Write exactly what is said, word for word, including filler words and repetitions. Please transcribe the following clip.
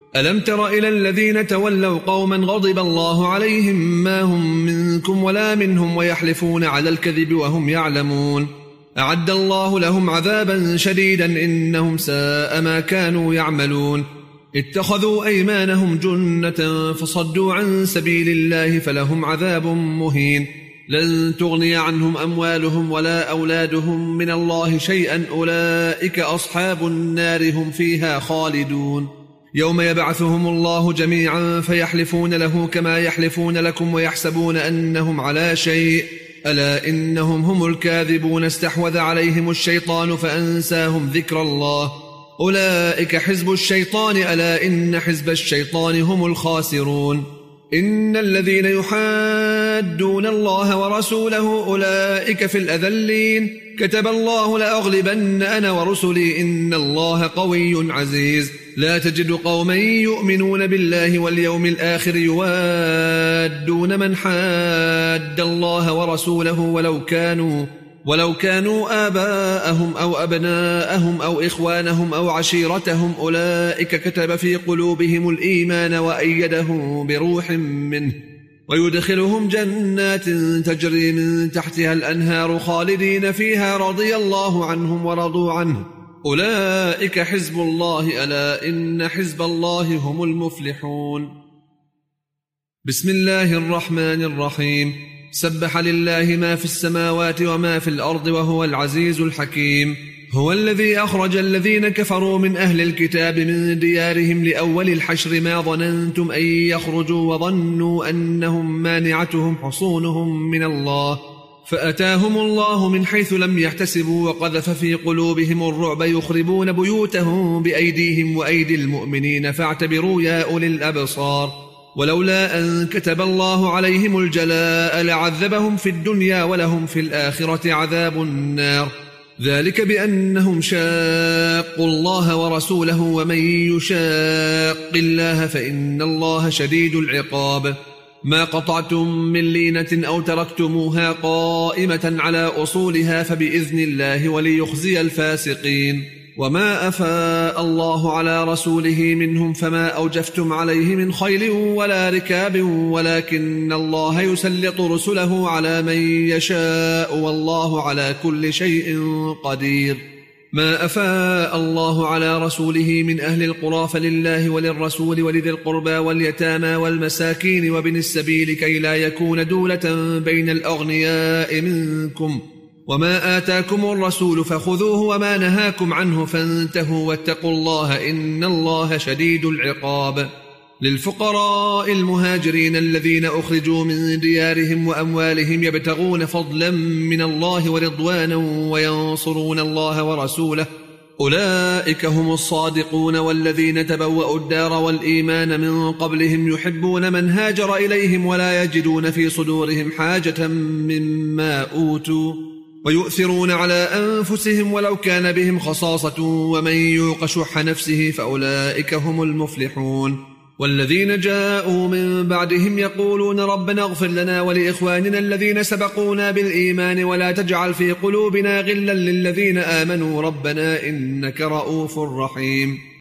ألم تر إلى الذين تولوا قوما غضب الله عليهم ما هم منكم ولا منهم ويحلفون على الكذب وهم يعلمون أعد الله لهم عذابا شديدا إنهم ساء ما كانوا يعملون اتخذوا أيمانهم جنة فصدوا عن سبيل الله فلهم عذاب مهين لن تغني عنهم أموالهم ولا أولادهم من الله شيئا أولئك أصحاب النار هم فيها خالدون يوم يبعثهم الله جميعا فيحلفون له كما يحلفون لكم ويحسبون أنهم على شيء ألا إنهم هم الكاذبون استحوذ عليهم الشيطان فأنساهم ذكر الله أولئك حزب الشيطان ألا إن حزب الشيطان هم الخاسرون إن الذين يحادون الله ورسوله أولئك في الأذلين كتب الله لأغلبن أنا ورسلي إن الله قوي عزيز لا تجد قوما يؤمنون بالله واليوم الآخر يوادون من حاد الله ورسوله ولو كانوا ولو كانوا آباءهم أو أبناءهم أو إخوانهم أو عشيرتهم أولئك كتب في قلوبهم الإيمان وأيدهم بروح منه ويدخلهم جنات تجري من تحتها الأنهار خالدين فيها رضي الله عنهم ورضوا عنه أولئك حزب الله ألا إن حزب الله هم المفلحون بسم الله الرحمن الرحيم سبح لله ما في السماوات وما في الأرض وهو العزيز الحكيم هو الذي أخرج الذين كفروا من أهل الكتاب من ديارهم لأول الحشر ما ظننتم أن يخرجوا وظنوا أنهم مانعتهم حصونهم من الله فأتاهم الله من حيث لم يحتسبوا وقذف في قلوبهم الرعب يخربون بيوتهم بأيديهم وأيدي المؤمنين فاعتبروا يا أولي الأبصار ولولا أن كتب الله عليهم الجلاء لعذبهم في الدنيا ولهم في الآخرة عذاب النار ذلك بأنهم شاقوا الله ورسوله ومن يشاق الله فإن الله شديد العقاب ما قطعتم من لينة أو تركتموها قائمة على أصولها فبإذن الله وليخزي الفاسقين وما أفاء الله على رسوله منهم فما أوجفتم عليه من خيل ولا ركاب ولكن الله يسلط رسله على من يشاء والله على كل شيء قدير ما أفاء الله على رسوله من أهل القرى فلله وللرسول ولذي القربى واليتامى والمساكين وابن السبيل كي لا يكون دولة بين الأغنياء منكم وما آتاكم الرسول فخذوه وما نهاكم عنه فانتهوا واتقوا الله إن الله شديد العقاب للفقراء المهاجرين الذين أخرجوا من ديارهم وأموالهم يبتغون فضلا من الله ورضوانا وينصرون الله ورسوله أولئك هم الصادقون والذين تبوأوا الدار والإيمان من قبلهم يحبون من هاجر إليهم ولا يجدون في صدورهم حاجة مما أوتوا ويؤثرون على أنفسهم ولو كان بهم خصاصة ومن يوق شح نفسه فأولئك هم المفلحون والذين جاءوا من بعدهم يقولون ربنا اغفر لنا ولإخواننا الذين سبقونا بالإيمان ولا تجعل في قلوبنا غلا للذين آمنوا ربنا إنك رؤوف رحيم